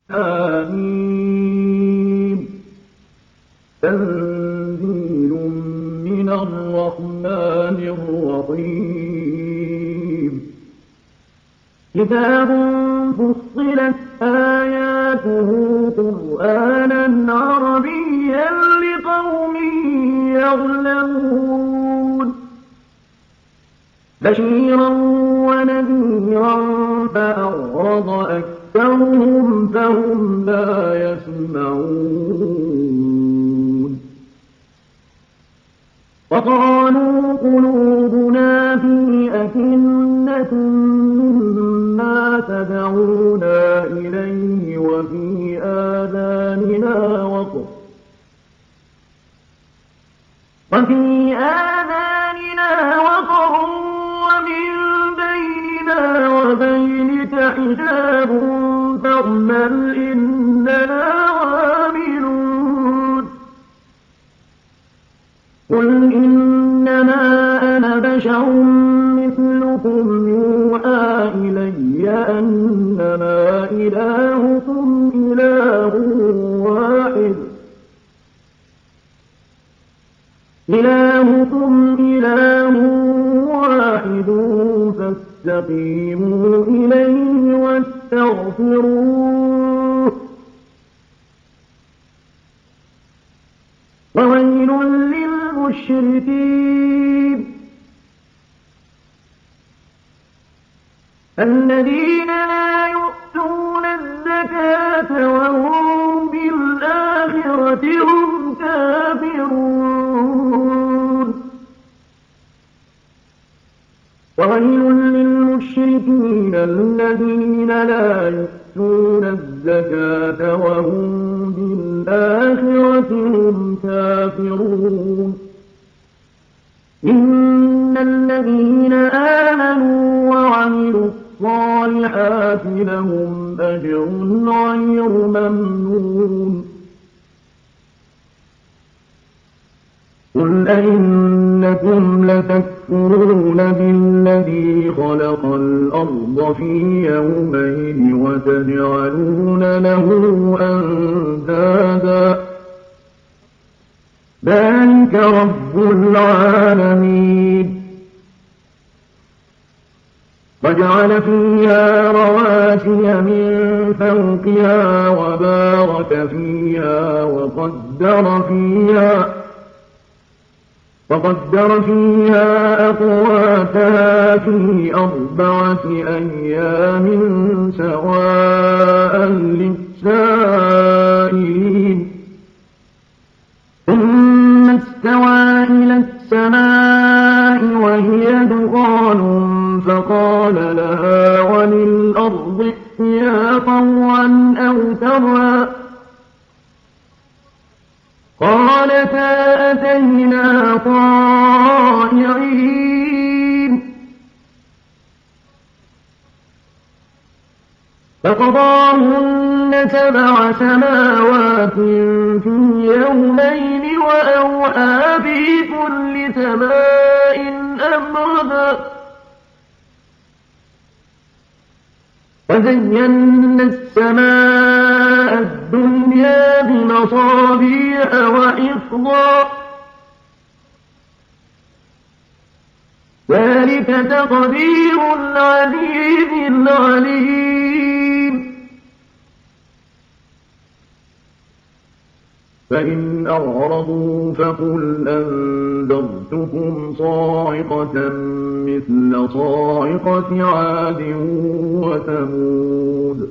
حميم تنزيل من الرحمن الرحيم كتاب فصلت آياته قرآنا عربيا لقوم يعلمون بشيرا ونذيرا فأعرض أكثرهم فهم لا يسمعون وقالوا قلوبنا في أكنة مما تدعونا إليه وفي آذاننا وقر ومن بيننا وبينك حجاب فاعمل إننا عاملون قل إنما أنا بشر مثلكم يوحى إلي أنما إلهكم إله واحد فاستقيموا إليه واستغفروه وويل للمشركين الذين لا يؤتون الزكاة وهم بالآخرة هم كافرون وويل للمشركين الذين لا يؤتون الزكاة وهم بالآخرة هم كافرون إن الذين آمنوا وعملوا الصالحات لهم أجر غير ممنون قل أئنكم لتكفرون بالذي خلق الأرض في يومين وتجعلون له أندادا ذلك رب العالمين وجعل فيها رواسي من فوقها وبارك فيها وقدر فيها أقواتها في 4 أيام سواء للسائلين ثم استوى إلى السماء وهي دخان فقال لها وللأرض ائتيا طوعا أو كرها قالتا أتينا طائعين فقضاهن 7 سماوات في يومين وأوحى في كل سماء أمرها وزينا السماء الدنيا بمصابيح وحفظا ذلك تقدير العزيز العليم فإن أعرضوا فقل أنذرتكم صاعقة مثل صاعقة عاد وثمود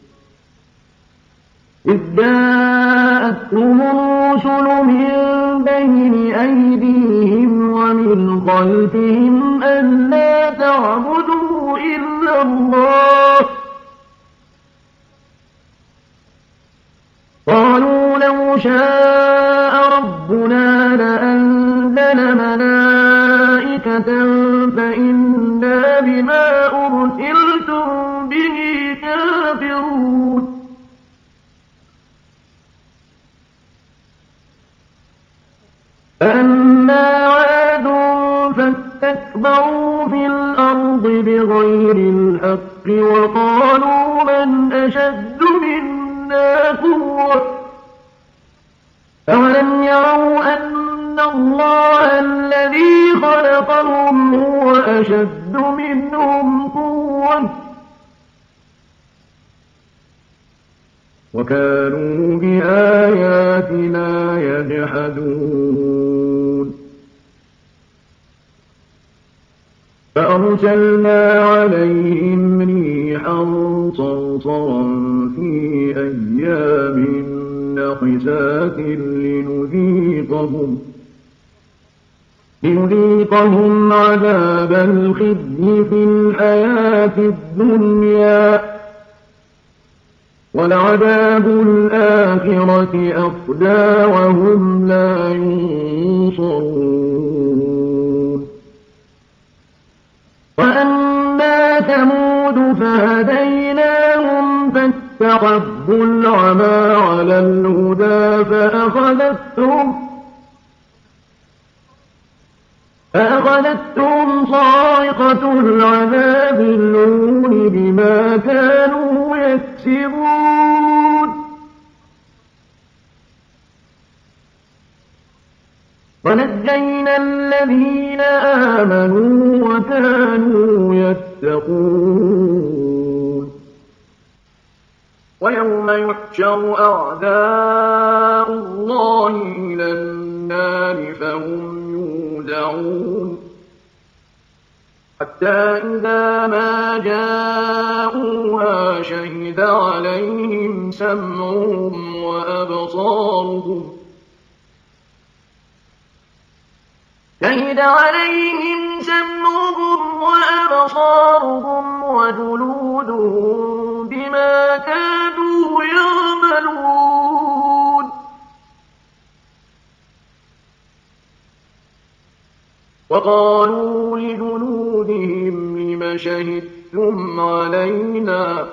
إذ جاءتهم الرسل من بين أيديهم ومن خلفهم ألا تعبدوا إلا الله قالوا لو شاء ربنا لأنزل ملائكة فإنا بما أرسلتم به كافرون فأما عاد فاستكبروا في الأرض بغير الحق وقالوا من أشد منا قوة أولم يروا أن الله الذي خلقهم هو أشد منهم قوة وكانوا بآياتنا يجحدون فأرسلنا عليهم ريحا صرصرا في أيام نحسات لنذيقهم عذاب الخزي في الحياة الدنيا ولعذاب الآخرة أخزى وهم لا ينصرون وأما ثمود فهديناهم فاستحبوا العمى على الهدى فأخذتهم صاعقة العذاب الهون بما كانوا يكسبون ونجينا الذين آمنوا وكانوا يتقون ويوم يحشر أعداء الله إلى النار فهم يوزعون حتى إذا ما جاءوها شهد عليهم سمعهم وأبصارهم وجلودهم بما كانوا يعملون وقالوا لجلودهم لم شهدتم علينا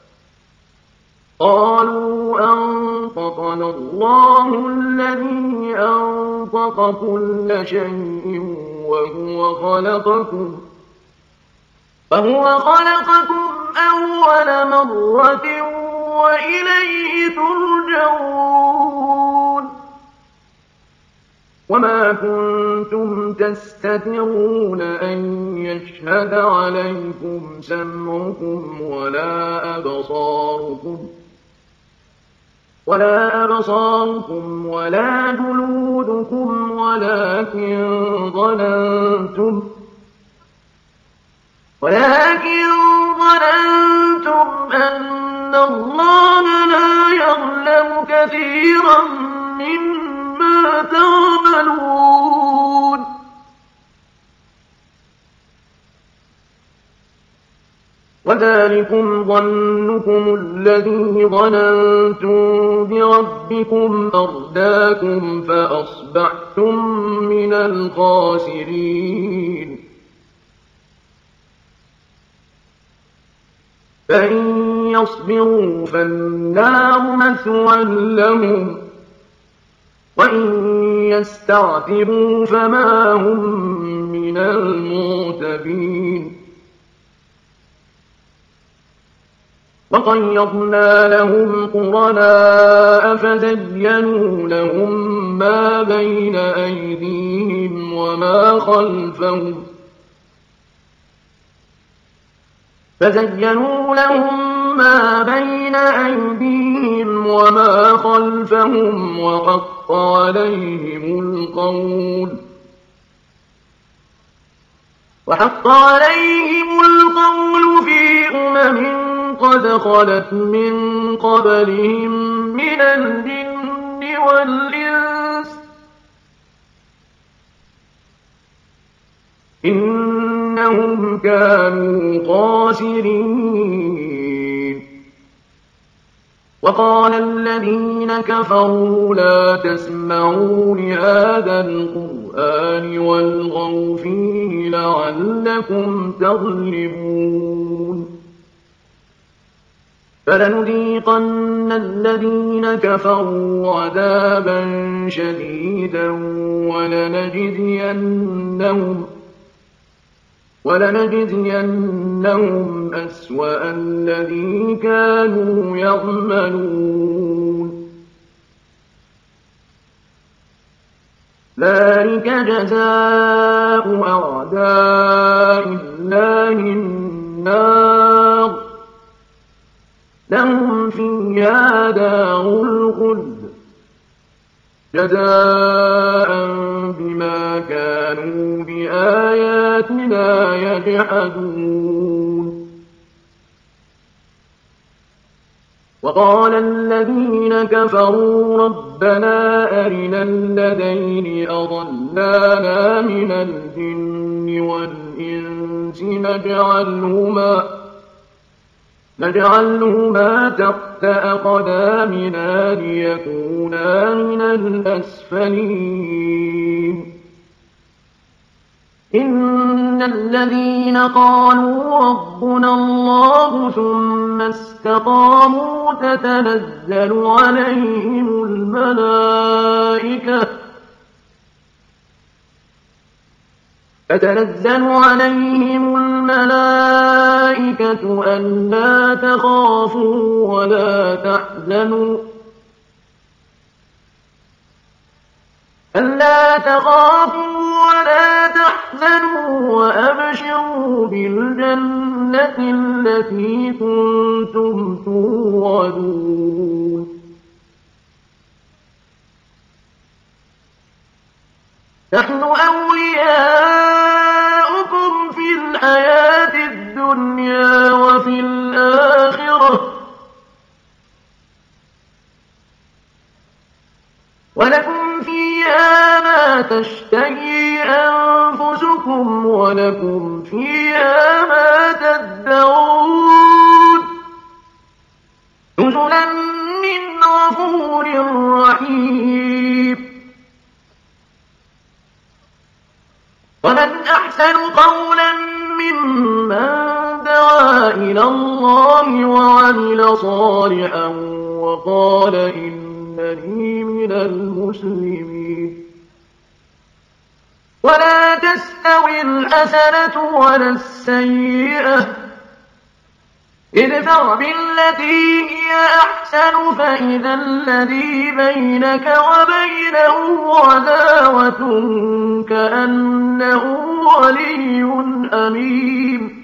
قالوا أنطقنا الله الذي أنطق كل شيء وهو خلقكم أول مرة وإليه ترجعون وما كنتم تستترون أن يشهد عليكم سمعكم ولا أبصاركم ولا جلودكم ولكن ظننتم أن الله لا يعلم كثيرا مما تعملون وذلكم ظنكم الذي ظننتم بربكم أرداكم فأصبحتم من الخاسرين فإن يصبروا فالنار مثوى لهم وإن يستعتبوا فما هم من المعتبين وقيضنا لهم قرناء فزينوا لهم ما بين أيديهم وما خلفهم وحق عليهم القول في قد خلت من قبلهم من الجن والإنس إنهم كانوا خاسرين وقال الذين كفروا لا تسمعوا لهذا القرآن والغوا فيه لعلكم تغلبون فلنذيقن الذين كفروا عذابا شديدا ولنجزينهم أسوأ الذي كانوا يعملون ذلك جزاء أعداء الله النار لهم فيها دار الخلد جزاء بما كانوا بآياتنا يجحدون. وقال الذين كفروا ربنا أرنا الذين أضلانا من الجن والإنس نجعلهما تحت أقدامنا ليكونا من الأسفلين. إن الذين قالوا ربنا الله ثم استقاموا تتنزل عليهم الملائكة ألا تخافوا ولا تحزنوا وأبشروا بالجنة التي كنتم توعدون. نحن أولياؤكم في الحياة الدنيا وفي الآخرة ولكم فيها ما تشتهي أنفسكم ولكم فيها ما تدعون نزلا من غفور رحيم. ومن أحسن قولا ممن دعا إلى الله وعمل صالحا وقال إنني من المسلمين. ولا تستوي الحسنة ولا السيئة ادفع بالتي هي أحسن فإذا الذي بينك وبينه عداوة كأنه ولي حميم.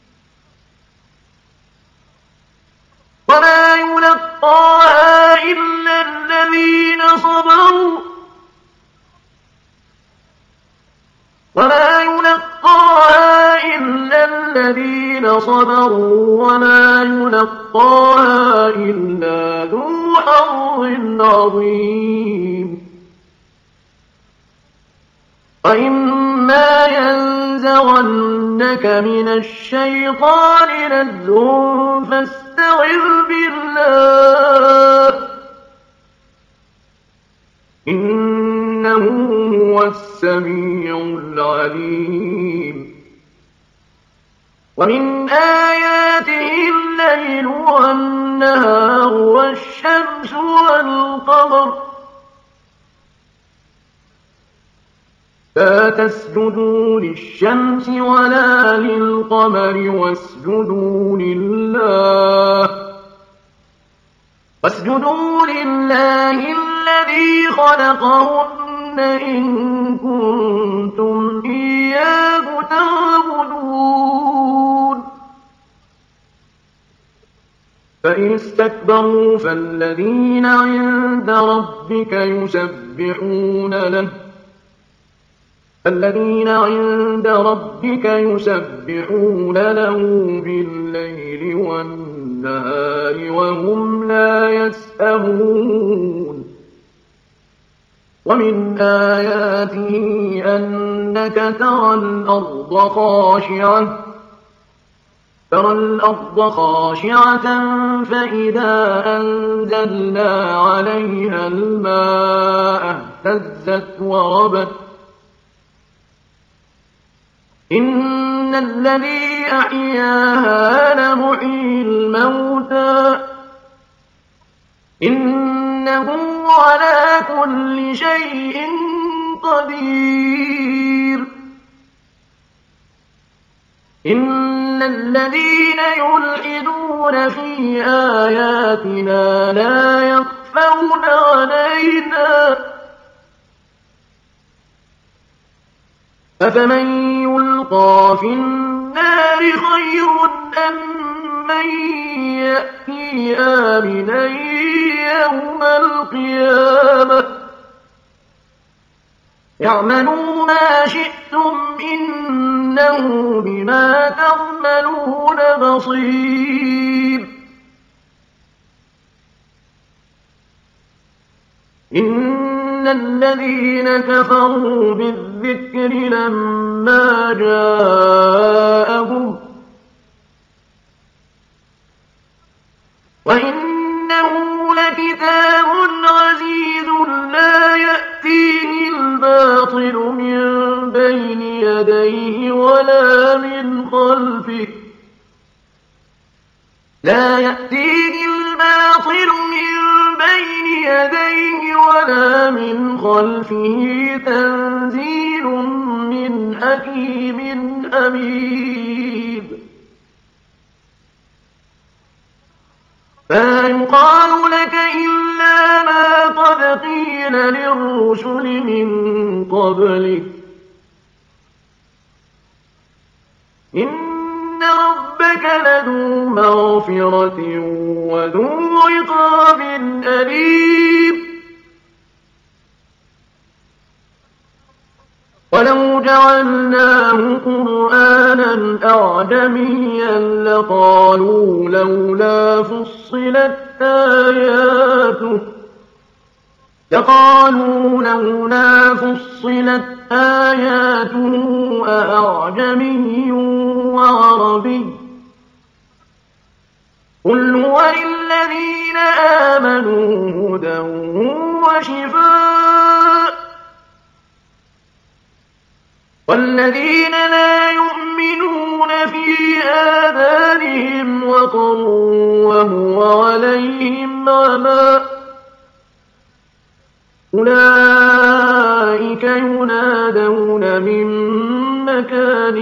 وما يلقاها إلا الذين صبروا وما يلقاها إلا ذو حظ عظيم. وإما ينزغنك من الشيطان نزغ فاستعذ بالله إنه هو السميع العليم. ومن آياته الليل والنهار والشمس والقمر لا تسجدوا للشمس ولا للقمر واسجدوا لله الذي خلقهن إن كنتم إياه تعبدون. فإن استكبروا فالذين عند ربك يسبحون له بالليل والنهار وهم لا يسأمون. ومن آياته أنك ترى الأرض خاشعة فإذا أنزلنا عليها الماء اهتزت وربت. إن الذي أحياها لمحيي الموتى إنه على كل شيء قدير. إن الذين يلحدون في آياتنا لا يخفون علينا أفمن يلقى في النار خير أم من يأتي آمنا يوم القيامة اعملوا ما شئتم إنه بما تعملون بصير إن الذين كفروا بالذكر لما جاءهم وإنه لكتاب عزيز لا يأتيه الباطل من بين يديه ولا من خلفه لا يأتيه الباطل من بين يديه ولا من خلفه تنزيل من حكيم حميد ما يقال لك إلا ما قد قيل للرسل من قبلك إن ربك لذو مغفرة وذو عقاب أليم ولو جعلناه قرآنا أعجميا لقالوا لولا فصلت آياته أأعجمي وعربي قل هو للذين آمنوا هدى وشفاء والذين لا يؤمنون في آذانهم وقر وهو عليهم عمى أولئك ينادون من مكان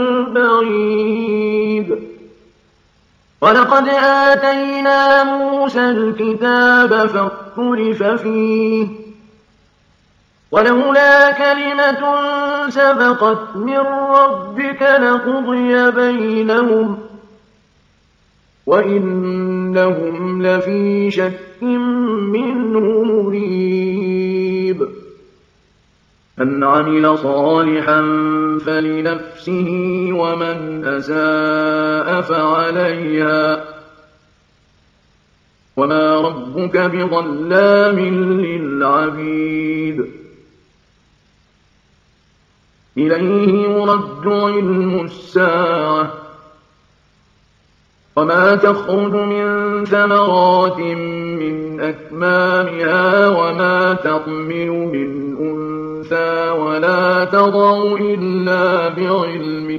بعيد ولقد آتينا موسى الكتاب فاختلف فيه ولولا كلمة سبقت من ربك لقضي بينهم وإنهم لفي شك منه مريب من عمل صالحا فلنفسه ومن أساء فعليها وما ربك بظلام للعبيد إليه يرد علم الساعة وما تخرج من ثمرات من أكمامها وما تحمل من أنثى ولا تضع إلا بعلمه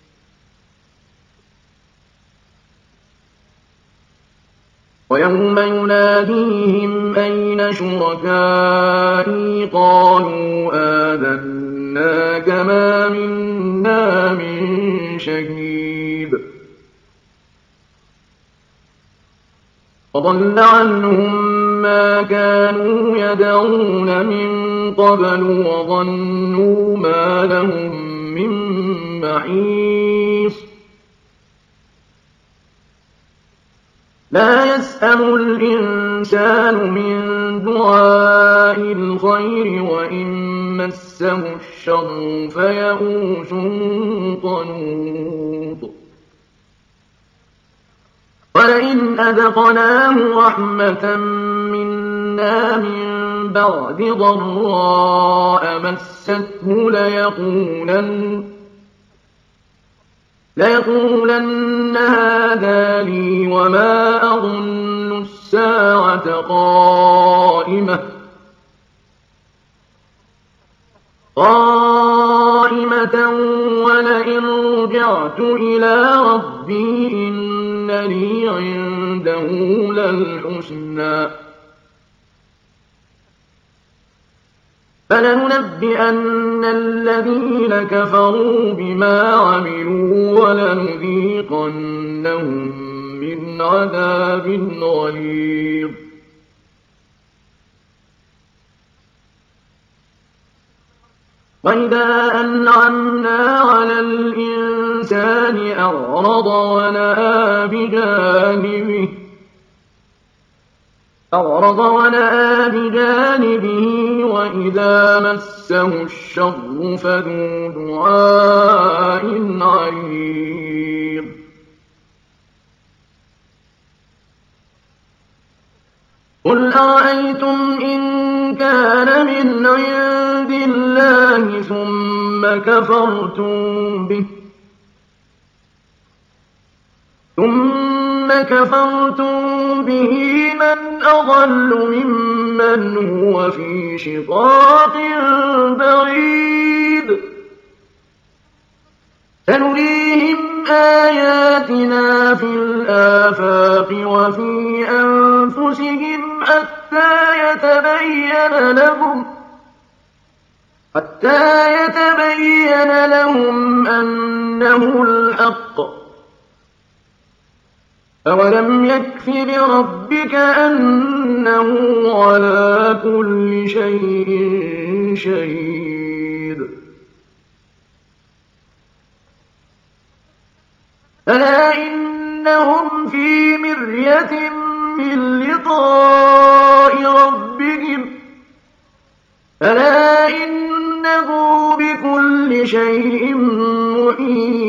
ويوم يناديهم أين شركائي قالوا آذناك ما منا من شهيد وضل عنهم ما كانوا يدعون من قبل وظنوا ما لهم من محيص لا يسأم الإنسان من دعاء الخير وإن مسه الشر فيئوس قنوط ولئن أذقناه رحمة منا من بعد ضراء مسته ليقولن هذا لي وما أظن الساعة قائمة ولئن رجعت إلى ربي إن لي عنده للحسنى فلننبئن الذين كفروا بما عملوا ولنذيقنهم من عذاب غليظ وإذا أنعمنا على الإنسان أعرض ونأى بجانبه وإذا مسه الشر فذو دعاء عريض قل أرأيتم إن كان من عند الله ثم كفرتم به من أضل ممن هو في شقاق بعيد سنريهم آياتنا في الآفاق وفي أنفسهم حتى يتبين لهم أنه الحق أولم يكف بربك أنه على كل شيء شهيد ألا إنهم في مرية من لقاء ربهم ألا إنه بكل شيء محيط